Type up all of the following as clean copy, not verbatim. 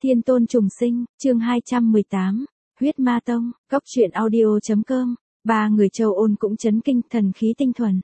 Thiên tôn trùng sinh, chương 218, huyết ma tông, góc truyện audio.com, ba người Châu Ôn cũng chấn kinh thần khí tinh thuần.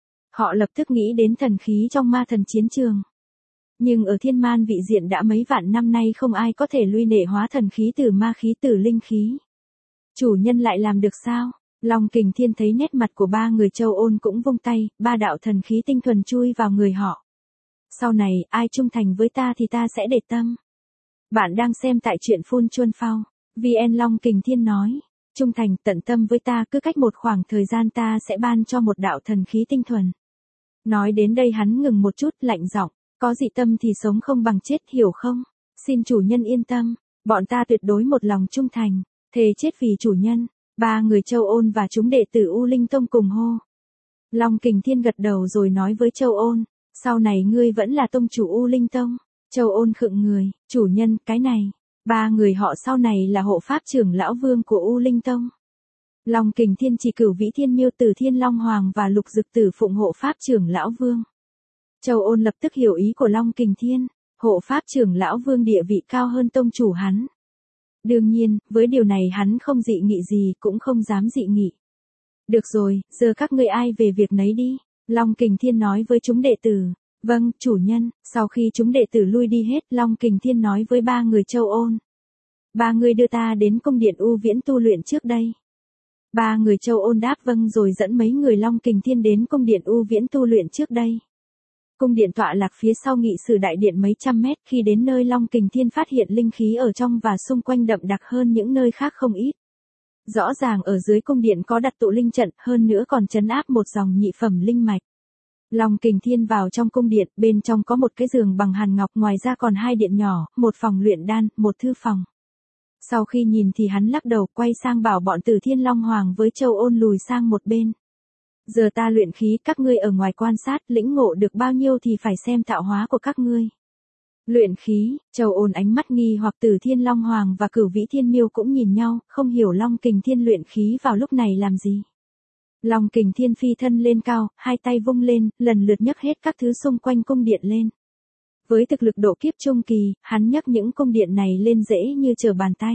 Họ lập tức nghĩ đến thần khí trong ma thần chiến trường. Nhưng ở thiên man vị diện đã mấy vạn năm nay không ai có thể lui nệ hóa thần khí từ ma khí từ linh khí. Chủ nhân lại làm được sao? Long Kình Thiên thấy nét mặt của ba người Châu Ôn cũng vung tay, ba đạo thần khí tinh thuần chui vào người họ. Sau này, ai trung thành với ta thì ta sẽ để tâm. Bạn đang xem tại truyện Phun Chuân Phao. VN Long Kình Thiên nói, trung thành tận tâm với ta, cứ cách một khoảng thời gian ta sẽ ban cho một đạo thần khí tinh thuần. Nói đến đây hắn ngừng một chút, lạnh giọng, có dị tâm thì sống không bằng chết, hiểu không? Xin chủ nhân yên tâm, bọn ta tuyệt đối một lòng trung thành, thề chết vì chủ nhân. Ba người Châu Ôn và chúng đệ tử U Linh Tông cùng hô. Long Kình Thiên gật đầu rồi nói với Châu Ôn, sau này ngươi vẫn là tông chủ U Linh Tông. Châu Ôn khựng người, chủ nhân, cái này. Ba người họ sau này là hộ pháp trưởng lão vương của U Linh Tông. Long Kình Thiên chỉ cửu Vĩ Thiên Miêu Tử Thiên Long Hoàng và Lục Dực Tử phụng hộ pháp trưởng lão vương. Châu Ôn lập tức hiểu ý của Long Kình Thiên, hộ pháp trưởng lão vương địa vị cao hơn tông chủ hắn. Đương nhiên, với điều này hắn không dị nghị gì, cũng không dám dị nghị. Được rồi, giờ các ngươi ai về việc nấy đi. Long Kình Thiên nói với chúng đệ tử. Vâng, chủ nhân. Sau khi chúng đệ tử lui đi hết, Long Kình Thiên nói với ba người Châu Ôn. Ba người đưa ta đến cung điện U Viễn tu luyện trước đây. Ba người Châu Ôn đáp vâng rồi dẫn mấy người Long Kình Thiên đến cung điện U Viễn tu luyện trước đây. Cung điện tọa lạc phía sau nghị sự đại điện mấy trăm mét, khi đến nơi Long Kình Thiên phát hiện linh khí ở trong và xung quanh đậm đặc hơn những nơi khác không ít. Rõ ràng ở dưới cung điện có đặt tụ linh trận, hơn nữa còn trấn áp một dòng nhị phẩm linh mạch. Long Kình Thiên vào trong cung điện, bên trong có một cái giường bằng hàn ngọc, ngoài ra còn hai điện nhỏ, một phòng luyện đan, một thư phòng. Sau khi nhìn thì hắn lắc đầu, quay sang bảo bọn Tử Thiên Long Hoàng với Châu Ôn lùi sang một bên. Giờ ta luyện khí, các ngươi ở ngoài quan sát, lĩnh ngộ được bao nhiêu thì phải xem tạo hóa của các ngươi. Luyện khí, Châu Ôn ánh mắt nghi hoặc, Tử Thiên Long Hoàng và Cửu Vĩ Thiên Miêu cũng nhìn nhau, không hiểu Long Kình Thiên luyện khí vào lúc này làm gì. Long Kình Thiên phi thân lên cao, hai tay vung lên, lần lượt nhấc hết các thứ xung quanh cung điện lên. Với thực lực độ kiếp trung kỳ, hắn nhấc những cung điện này lên dễ như trở bàn tay.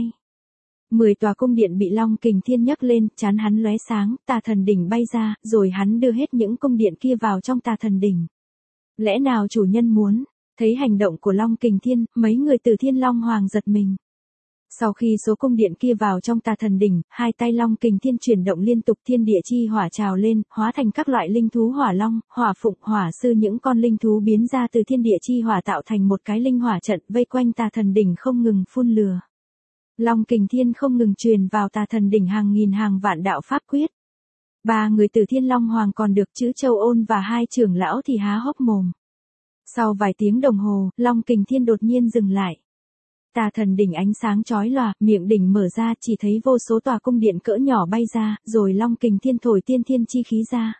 10 tòa cung điện bị Long Kình Thiên nhấc lên, trán hắn lóe sáng, Tà Thần Đỉnh bay ra, rồi hắn đưa hết những cung điện kia vào trong Tà Thần Đỉnh. Lẽ nào chủ nhân muốn? Thấy hành động của Long Kình Thiên, mấy người Tử Thiên Long Hoàng giật mình. Sau khi số cung điện kia vào trong Tà Thần Đỉnh, hai tay Long Kình Thiên chuyển động liên tục, thiên địa chi hỏa trào lên, hóa thành các loại linh thú hỏa long, hỏa phụng, hỏa sư, những con linh thú biến ra từ thiên địa chi hỏa tạo thành một cái linh hỏa trận vây quanh Tà Thần Đỉnh không ngừng phun lửa. Long Kình Thiên không ngừng truyền vào Tà Thần Đỉnh hàng nghìn hàng vạn đạo pháp quyết. Ba người Tử Thiên Long Hoàng còn được chữ Châu Ôn và hai trưởng lão thì há hốc mồm. Sau vài tiếng đồng hồ, Long Kình Thiên đột nhiên dừng lại. Tà Thần Đỉnh ánh sáng chói lòa, miệng đỉnh mở ra, chỉ thấy vô số tòa cung điện cỡ nhỏ bay ra, rồi Long Kình Thiên thổi tiên thiên chi khí ra.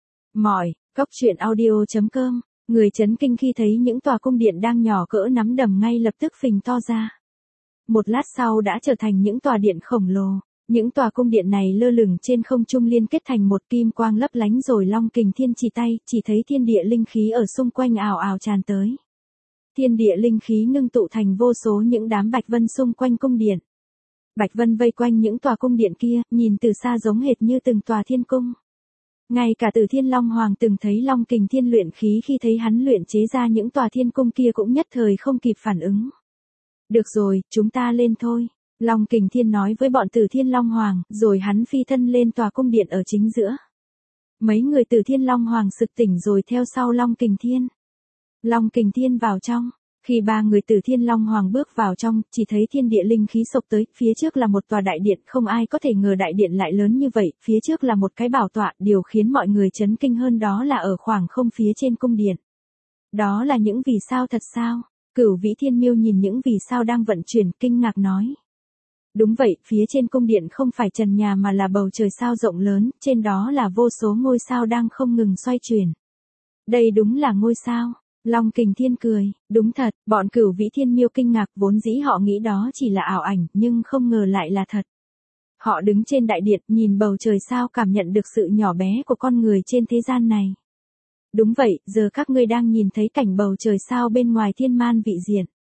Góc truyện audio.com, người chấn kinh khi thấy những tòa cung điện đang nhỏ cỡ nắm đấm ngay lập tức phình to ra. Một lát sau đã trở thành những tòa điện khổng lồ. Những tòa cung điện này lơ lửng trên không trung liên kết thành một kim quang lấp lánh, rồi Long Kình Thiên chỉ tay, chỉ thấy thiên địa linh khí ở xung quanh ào ào tràn tới. Thiên địa linh khí ngưng tụ thành vô số những đám bạch vân xung quanh cung điện. Bạch vân vây quanh những tòa cung điện kia, nhìn từ xa giống hệt như từng tòa thiên cung. Ngay cả Tử Thiên Long Hoàng từng thấy Long Kình Thiên luyện khí, khi thấy hắn luyện chế ra những tòa thiên cung kia cũng nhất thời không kịp phản ứng. Được rồi, chúng ta lên thôi. Long Kình Thiên nói với bọn Tử Thiên Long Hoàng, rồi hắn phi thân lên tòa cung điện ở chính giữa. Mấy người Tử Thiên Long Hoàng sực tỉnh rồi theo sau Long Kình Thiên. Long Kình Thiên vào trong. Khi ba người Tử Thiên Long Hoàng bước vào trong, chỉ thấy thiên địa linh khí sộc tới, phía trước là một tòa đại điện, không ai có thể ngờ đại điện lại lớn như vậy, phía trước là một cái bảo tọa, điều khiến mọi người chấn kinh hơn đó là ở khoảng không phía trên cung điện. Đó là những vì sao thật sao? Cửu Vĩ Thiên Miêu nhìn những vì sao đang vận chuyển, kinh ngạc nói. Đúng vậy, phía trên cung điện không phải trần nhà mà là bầu trời sao rộng lớn, trên đó là vô số ngôi sao đang không ngừng xoay chuyển. Đây đúng là ngôi sao. Long Kình Thiên cười, đúng thật, bọn Cửu Vĩ Thiên Miêu kinh ngạc, vốn dĩ họ nghĩ đó chỉ là ảo ảnh, nhưng không ngờ lại là thật. Họ đứng trên đại điện, nhìn bầu trời sao, cảm nhận được sự nhỏ bé của con người trên thế gian này. Đúng vậy, giờ các ngươi đang nhìn thấy cảnh bầu trời sao bên ngoài thiên man vị diện.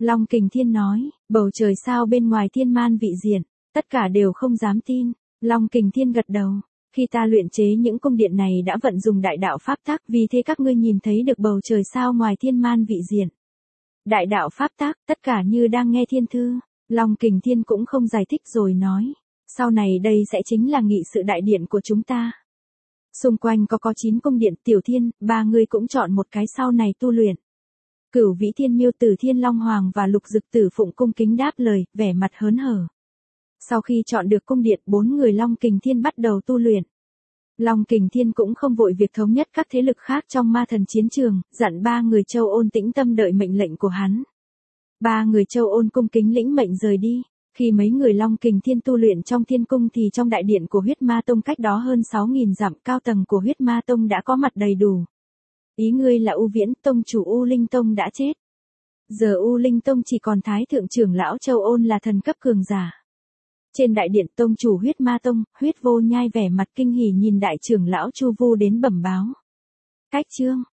Long Kình Thiên nói, bầu trời sao bên ngoài thiên man vị diện, tất cả đều không dám tin. Long Kình Thiên gật đầu, khi ta luyện chế những cung điện này đã vận dụng đại đạo pháp tắc, vì thế các ngươi nhìn thấy được bầu trời sao ngoài thiên man vị diện. Đại đạo pháp tắc, tất cả như đang nghe thiên thư. Long Kình Thiên cũng không giải thích rồi nói, sau này đây sẽ chính là nghị sự đại điện của chúng ta. Xung quanh có 9 cung điện. Tiểu Thiên, ba người cũng chọn một cái sau này tu luyện. Cửu Vĩ Thiên Miêu Tử Thiên Long Hoàng và Lục Dực Tử Phụng cung kính đáp lời, vẻ mặt hớn hở. Sau khi chọn được cung điện, 4 người Long Kình Thiên bắt đầu tu luyện. Long Kình Thiên cũng không vội việc thống nhất các thế lực khác trong ma thần chiến trường, dặn 3 người Châu Ôn tĩnh tâm đợi mệnh lệnh của hắn. 3 người Châu Ôn cung kính lĩnh mệnh rời đi. Khi mấy người Long Kình Thiên tu luyện trong thiên cung thì trong đại điện của Huyết Ma Tông cách đó hơn 6.000 dặm, cao tầng của Huyết Ma Tông đã có mặt đầy đủ. Ý ngươi là U Viễn Tông chủ U Linh Tông đã chết. Giờ U Linh Tông chỉ còn Thái thượng trưởng lão Châu Ôn là thần cấp cường giả. Trên đại điện, tông chủ Huyết Ma Tông, Huyết Vô Nhai vẻ mặt kinh hỉ nhìn đại trưởng lão Chu Vu đến bẩm báo. Cách chương